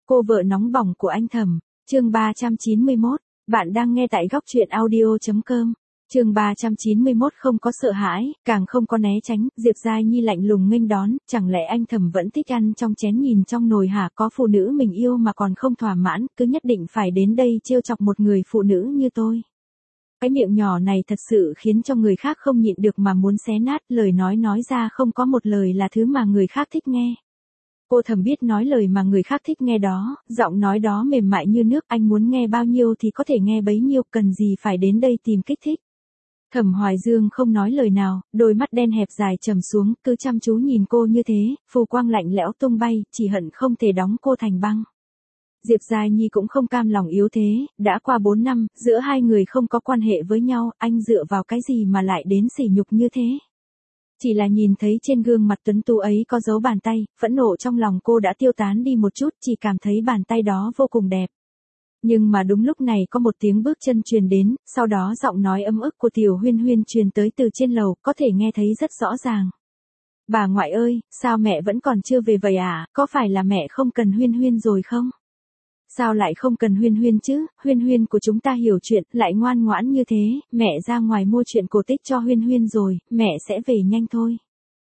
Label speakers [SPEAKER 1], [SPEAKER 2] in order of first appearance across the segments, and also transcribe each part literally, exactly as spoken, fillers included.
[SPEAKER 1] Cô vợ nóng bỏng của anh Thẩm, chương ba trăm chín mươi mốt, bạn đang nghe tại góc truyện audio chấm com. Chương ba trăm chín mươi mốt không có sợ hãi, càng không có né tránh, Diệp Giai Nhi lạnh lùng nghênh đón, chẳng lẽ anh Thẩm vẫn thích ăn trong chén nhìn trong nồi hả? Có phụ nữ mình yêu mà còn không thỏa mãn, cứ nhất định phải đến đây trêu chọc một người phụ nữ như tôi. Cái miệng nhỏ này thật sự khiến cho người khác không nhịn được mà muốn xé nát, lời nói nói ra không có một lời là thứ mà người khác thích nghe. Cô Thẩm biết nói lời mà người khác thích nghe đó, giọng nói đó mềm mại như nước, anh muốn nghe bao nhiêu thì có thể nghe bấy nhiêu, cần gì phải đến đây tìm kích thích. Thẩm Hoài Dương không nói lời nào, đôi mắt đen hẹp dài trầm xuống, cứ chăm chú nhìn cô như thế, phù quang lạnh lẽo tung bay, chỉ hận không thể đóng cô thành băng. Diệp Giai Nhi cũng không cam lòng yếu thế, đã qua bốn năm, giữa hai người không có quan hệ với nhau, anh dựa vào cái gì mà lại đến sỉ nhục như thế. Chỉ là nhìn thấy trên gương mặt tuấn tú ấy có dấu bàn tay, phẫn nộ trong lòng cô đã tiêu tán đi một chút, chỉ cảm thấy bàn tay đó vô cùng đẹp. Nhưng mà đúng lúc này có một tiếng bước chân truyền đến, sau đó giọng nói ấm ức của Tiểu Huyên Huyên truyền tới từ trên lầu, có thể nghe thấy rất rõ ràng. Bà ngoại ơi, sao mẹ vẫn còn chưa về vậy à, có phải là mẹ không cần Huyên Huyên rồi không? Sao lại không cần Huyên Huyên chứ, Huyên Huyên của chúng ta hiểu chuyện, lại ngoan ngoãn như thế, mẹ ra ngoài mua chuyện cổ tích cho Huyên Huyên rồi, mẹ sẽ về nhanh thôi.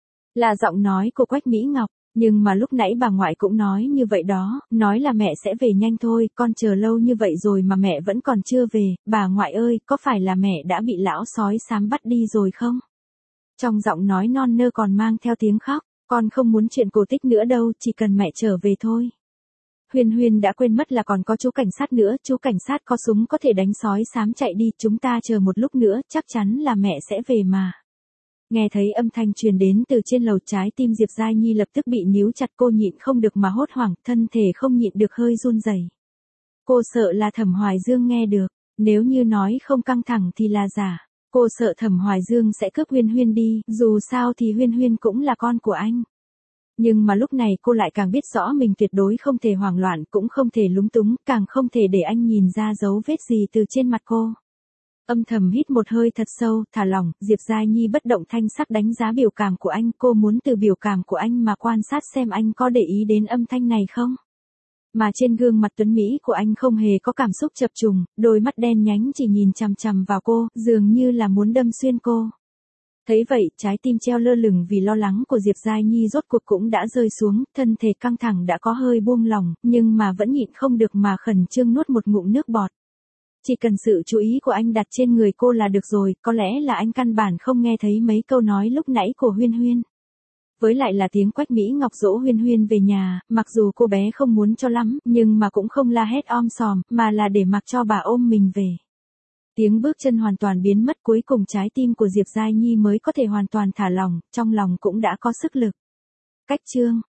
[SPEAKER 1] Là giọng nói của Quách Mỹ Ngọc, nhưng mà lúc nãy bà ngoại cũng nói như vậy đó, nói là mẹ sẽ về nhanh thôi, con chờ lâu như vậy rồi mà mẹ vẫn còn chưa về, bà ngoại ơi, có phải là mẹ đã bị lão sói xám bắt đi rồi không? Trong giọng nói non nơ còn mang theo tiếng khóc, con không muốn chuyện cổ tích nữa đâu, chỉ cần mẹ trở về thôi. Huyên Huyên đã quên mất là còn có chú cảnh sát nữa, chú cảnh sát có súng có thể đánh sói xám chạy đi, chúng ta chờ một lúc nữa, chắc chắn là mẹ sẽ về mà. Nghe thấy âm thanh truyền đến từ trên lầu, trái tim Diệp Giai Nhi lập tức bị níu chặt, cô nhịn không được mà hốt hoảng, thân thể không nhịn được hơi run rẩy. Cô sợ là Thẩm Hoài Dương nghe được, nếu như nói không căng thẳng thì là giả. Cô sợ Thẩm Hoài Dương sẽ cướp Huyên Huyên đi, dù sao thì Huyên Huyên cũng là con của anh. Nhưng mà lúc này cô lại càng biết rõ mình tuyệt đối không thể hoảng loạn, cũng không thể lúng túng, càng không thể để anh nhìn ra dấu vết gì từ trên mặt cô. Âm thầm hít một hơi thật sâu, thả lỏng, Diệp Giai Nhi bất động thanh sắc đánh giá biểu cảm của anh, cô muốn từ biểu cảm của anh mà quan sát xem anh có để ý đến âm thanh này không. Mà trên gương mặt tuấn Mỹ của anh không hề có cảm xúc chập trùng, đôi mắt đen nhánh chỉ nhìn chằm chằm vào cô, dường như là muốn đâm xuyên cô. Thấy vậy, trái tim treo lơ lửng vì lo lắng của Diệp Giai Nhi rốt cuộc cũng đã rơi xuống, thân thể căng thẳng đã có hơi buông lỏng, nhưng mà vẫn nhịn không được mà khẩn trương nuốt một ngụm nước bọt. Chỉ cần sự chú ý của anh đặt trên người cô là được rồi, có lẽ là anh căn bản không nghe thấy mấy câu nói lúc nãy của Huyên Huyên. Với lại là tiếng Quách Mỹ Ngọc dỗ Huyên Huyên về nhà, mặc dù cô bé không muốn cho lắm, nhưng mà cũng không la hét om sòm, mà là để mặc cho bà ôm mình về. Tiếng bước chân hoàn toàn biến mất, cuối cùng trái tim của Diệp Giai Nhi mới có thể hoàn toàn thả lỏng, trong lòng cũng đã có sức lực. Cách chương